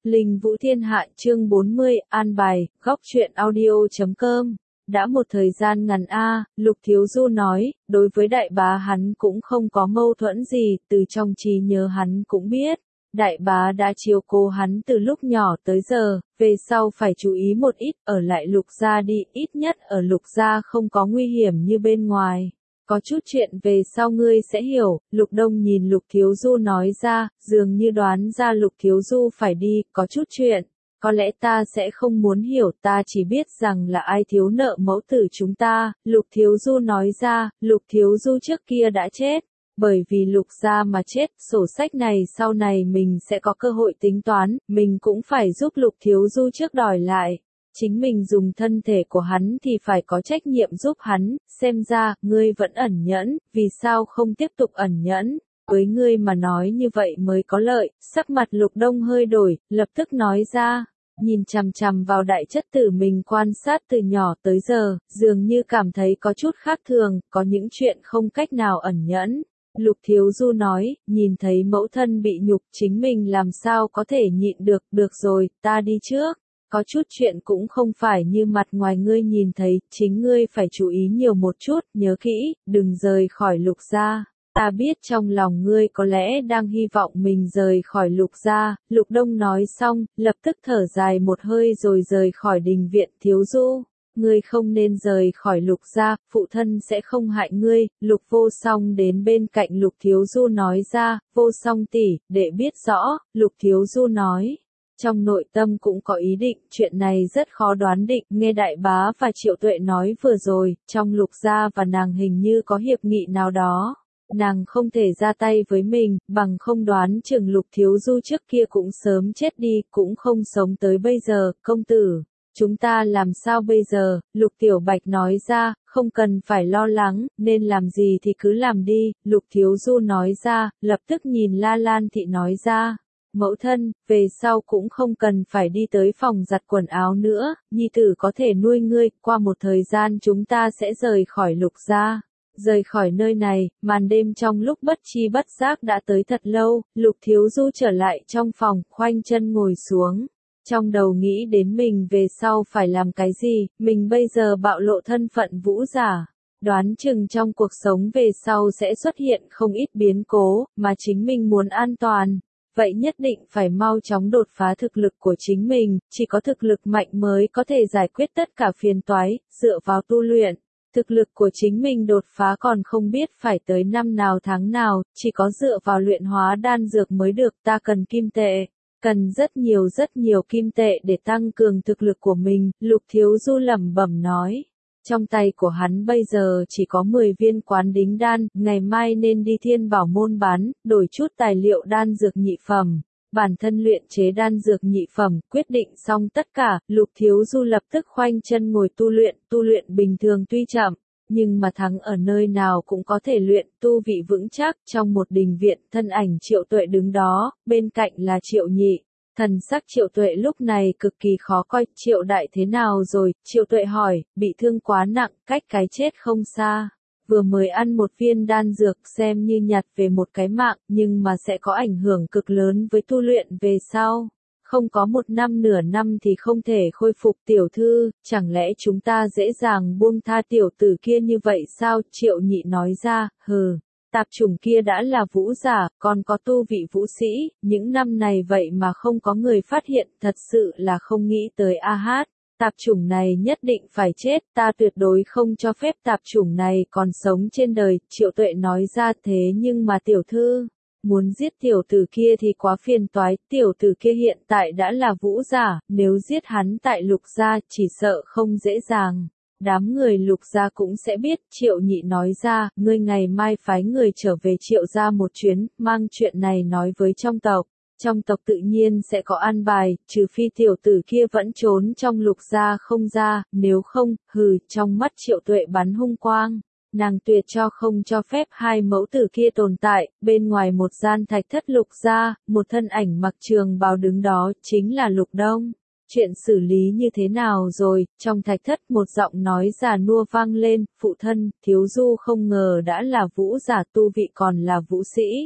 Linh Vũ Thiên Hạ chương 40, an bài, góc truyện audio.com. Đã một thời gian ngắn Lục Thiếu Du nói, đối với đại bá hắn cũng không có mâu thuẫn gì, từ trong trí nhớ hắn cũng biết. Đại bá đã chiếu cố hắn từ lúc nhỏ tới giờ, về sau phải chú ý một ít, ở lại Lục gia đi, ít nhất ở Lục gia không có nguy hiểm như bên ngoài. Có chút chuyện về sau ngươi sẽ hiểu, Lục Đông nhìn Lục Thiếu Du nói ra, dường như đoán ra Lục Thiếu Du phải đi, có chút chuyện. Có lẽ ta sẽ không muốn hiểu, ta chỉ biết rằng là ai thiếu nợ mẫu tử chúng ta, Lục Thiếu Du nói ra, Lục Thiếu Du trước kia đã chết. Bởi vì Lục gia mà chết, sổ sách này sau này mình sẽ có cơ hội tính toán, mình cũng phải giúp Lục Thiếu Du trước đòi lại. Chính mình dùng thân thể của hắn thì phải có trách nhiệm giúp hắn, xem ra, ngươi vẫn ẩn nhẫn, vì sao không tiếp tục ẩn nhẫn, với ngươi mà nói như vậy mới có lợi, sắc mặt Lục Đông hơi đổi, lập tức nói ra, nhìn chằm chằm vào đại chất tử mình quan sát từ nhỏ tới giờ, dường như cảm thấy có chút khác thường, có những chuyện không cách nào ẩn nhẫn. Lục Thiếu Du nói, nhìn thấy mẫu thân bị nhục chính mình làm sao có thể nhịn được rồi, ta đi trước. Có chút chuyện cũng không phải như mặt ngoài ngươi nhìn thấy, chính ngươi phải chú ý nhiều một chút, nhớ kỹ, đừng rời khỏi Lục gia. Ta biết trong lòng ngươi có lẽ đang hy vọng mình rời khỏi Lục gia, Lục Đông nói xong, lập tức thở dài một hơi rồi rời khỏi đình viện. Thiếu Du, ngươi không nên rời khỏi Lục gia, phụ thân sẽ không hại ngươi. Lục Vô Song đến bên cạnh Lục Thiếu Du nói ra, Vô Song tỷ, để biết rõ, Lục Thiếu Du nói. Trong nội tâm cũng có ý định, chuyện này rất khó đoán định, nghe đại bá và Triệu Tuệ nói vừa rồi, trong Lục gia và nàng hình như có hiệp nghị nào đó. Nàng không thể ra tay với mình, bằng không đoán chừng Lục Thiếu Du trước kia cũng sớm chết đi, cũng không sống tới bây giờ, công tử. Chúng ta làm sao bây giờ, Lục Tiểu Bạch nói ra, không cần phải lo lắng, nên làm gì thì cứ làm đi, Lục Thiếu Du nói ra, lập tức nhìn La Lan Thị nói ra. Mẫu thân, về sau cũng không cần phải đi tới phòng giặt quần áo nữa, nhi tử có thể nuôi ngươi, qua một thời gian chúng ta sẽ rời khỏi Lục gia. Rời khỏi nơi này, màn đêm trong lúc bất chi bất giác đã tới thật lâu, Lục Thiếu Du trở lại trong phòng, khoanh chân ngồi xuống. Trong đầu nghĩ đến mình về sau phải làm cái gì, mình bây giờ bạo lộ thân phận vũ giả. Đoán chừng trong cuộc sống về sau sẽ xuất hiện không ít biến cố, mà chính mình muốn an toàn. Vậy nhất định phải mau chóng đột phá thực lực của chính mình, chỉ có thực lực mạnh mới có thể giải quyết tất cả phiền toái, dựa vào tu luyện. Thực lực của chính mình đột phá còn không biết phải tới năm nào tháng nào, chỉ có dựa vào luyện hóa đan dược mới được. Ta cần kim tệ, cần rất nhiều kim tệ để tăng cường thực lực của mình, Lục Thiếu Du lẩm bẩm nói. Trong tay của hắn bây giờ chỉ có 10 viên quán đính đan, ngày mai nên đi Thiên Bảo Môn bán, đổi chút tài liệu đan dược nhị phẩm. Bản thân luyện chế đan dược nhị phẩm, quyết định xong tất cả, Lục Thiếu Du lập tức khoanh chân ngồi tu luyện bình thường tuy chậm, nhưng mà thắng ở nơi nào cũng có thể luyện, tu vị vững chắc. Trong một đình viện, thân ảnh Triệu Tuệ đứng đó, bên cạnh là Triệu Nhị. Thần sắc Triệu Tuệ lúc này cực kỳ khó coi, Triệu đại thế nào rồi, Triệu Tuệ hỏi, bị thương quá nặng, cách cái chết không xa. Vừa mới ăn một viên đan dược xem như nhặt về một cái mạng, nhưng mà sẽ có ảnh hưởng cực lớn với tu luyện về sau. Không có một năm nửa năm thì không thể khôi phục. Tiểu thư, chẳng lẽ chúng ta dễ dàng buông tha tiểu tử kia như vậy sao? Triệu Nhị nói ra, hừ. Tạp chủng kia đã là vũ giả, còn có tu vị vũ sĩ, những năm này vậy mà không có người phát hiện, thật sự là không nghĩ tới hát. Tạp chủng này nhất định phải chết, ta tuyệt đối không cho phép tạp chủng này còn sống trên đời. Triệu Tuệ nói ra, thế nhưng mà tiểu thư, muốn giết tiểu tử kia thì quá phiền toái, tiểu tử kia hiện tại đã là vũ giả, nếu giết hắn tại Lục gia chỉ sợ không dễ dàng. Đám người Lục gia cũng sẽ biết. Triệu Nhị nói ra, ngươi ngày mai phái người trở về Triệu gia một chuyến, mang chuyện này nói với trong tộc. Trong tộc tự nhiên sẽ có an bài, trừ phi tiểu tử kia vẫn trốn trong Lục gia không ra, nếu không, trong mắt Triệu Tuệ bắn hung quang. Nàng tuyệt không cho phép hai mẫu tử kia tồn tại. Bên ngoài một gian thạch thất Lục gia, một thân ảnh mặc trường bào đứng đó, chính là Lục Đông. Chuyện xử lý như thế nào rồi? Trong thạch thất một giọng nói già nua vang lên, phụ thân, Thiếu Du không ngờ đã là vũ giả, tu vị còn là vũ sĩ.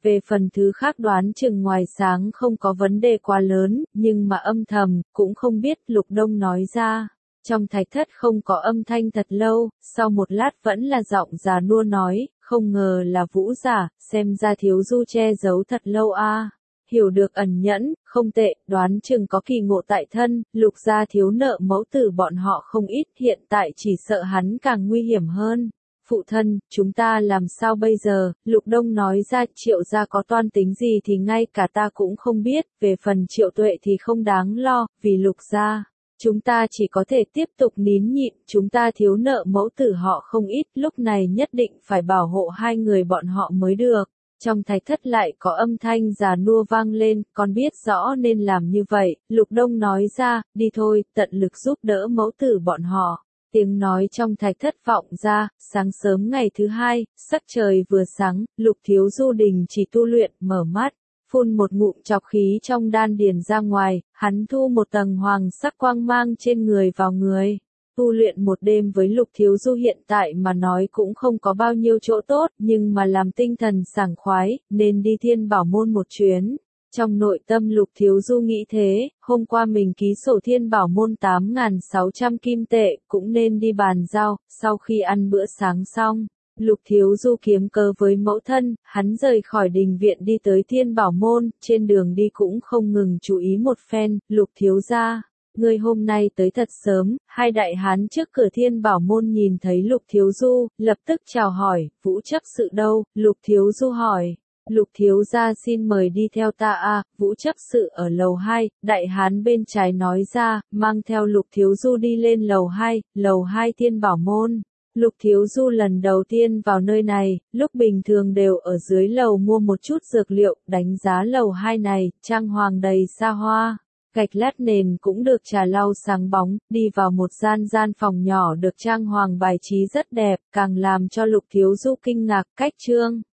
Về phần thứ khác đoán chừng ngoài sáng không có vấn đề quá lớn, nhưng mà âm thầm, cũng không biết Lục Đông nói ra. Trong thạch thất không có âm thanh thật lâu, sau một lát vẫn là giọng già nua nói, không ngờ là Vũ giả, xem ra Thiếu Du che giấu thật lâu a. Hiểu được ẩn nhẫn, không tệ, đoán chừng có kỳ ngộ tại thân, Lục gia thiếu nợ mẫu tử bọn họ không ít, hiện tại chỉ sợ hắn càng nguy hiểm hơn. Phụ thân, chúng ta làm sao bây giờ? Lục Đông nói ra, Triệu gia có toan tính gì thì ngay cả ta cũng không biết, về phần Triệu Tuệ thì không đáng lo, vì Lục gia. Chúng ta chỉ có thể tiếp tục nín nhịn, chúng ta thiếu nợ mẫu tử họ không ít, lúc này nhất định phải bảo hộ hai người bọn họ mới được. Trong thạch thất lại có âm thanh già nua vang lên, con biết rõ nên làm như vậy, Lục Đông nói ra, đi thôi, tận lực giúp đỡ mẫu tử bọn họ. Tiếng nói trong thạch thất vọng ra, sáng sớm ngày thứ hai, sắc trời vừa sáng, Lục Thiếu Du đình chỉ tu luyện, mở mắt, phun một ngụm trọc khí trong đan điền ra ngoài, hắn thu một tầng hoàng sắc quang mang trên người vào người. Tu luyện một đêm với Lục Thiếu Du hiện tại mà nói cũng không có bao nhiêu chỗ tốt, nhưng mà làm tinh thần sảng khoái, nên đi Thiên Bảo Môn một chuyến. Trong nội tâm Lục Thiếu Du nghĩ thế, hôm qua mình ký sổ Thiên Bảo Môn 8.600 kim tệ, cũng nên đi bàn giao, sau khi ăn bữa sáng xong. Lục Thiếu Du kiếm cớ với mẫu thân, hắn rời khỏi đình viện đi tới Thiên Bảo Môn, trên đường đi cũng không ngừng chú ý một phen, Lục Thiếu gia. Ngươi hôm nay tới thật sớm, hai đại hán trước cửa Thiên Bảo Môn nhìn thấy Lục Thiếu Du, lập tức chào hỏi, Vũ chấp sự đâu, Lục Thiếu Du hỏi. Lục thiếu gia xin mời đi theo ta a. Vũ chấp sự ở lầu 2, đại hán bên trái nói ra, mang theo Lục Thiếu Du đi lên lầu 2 Thiên Bảo Môn. Lục Thiếu Du lần đầu tiên vào nơi này, lúc bình thường đều ở dưới lầu mua một chút dược liệu, đánh giá lầu 2 này, trang hoàng đầy xa hoa. Gạch lát nền cũng được trà lau sáng bóng, đi vào một gian phòng nhỏ được trang hoàng bài trí rất đẹp, càng làm cho Lục Thiếu Du kinh ngạc, cách trương.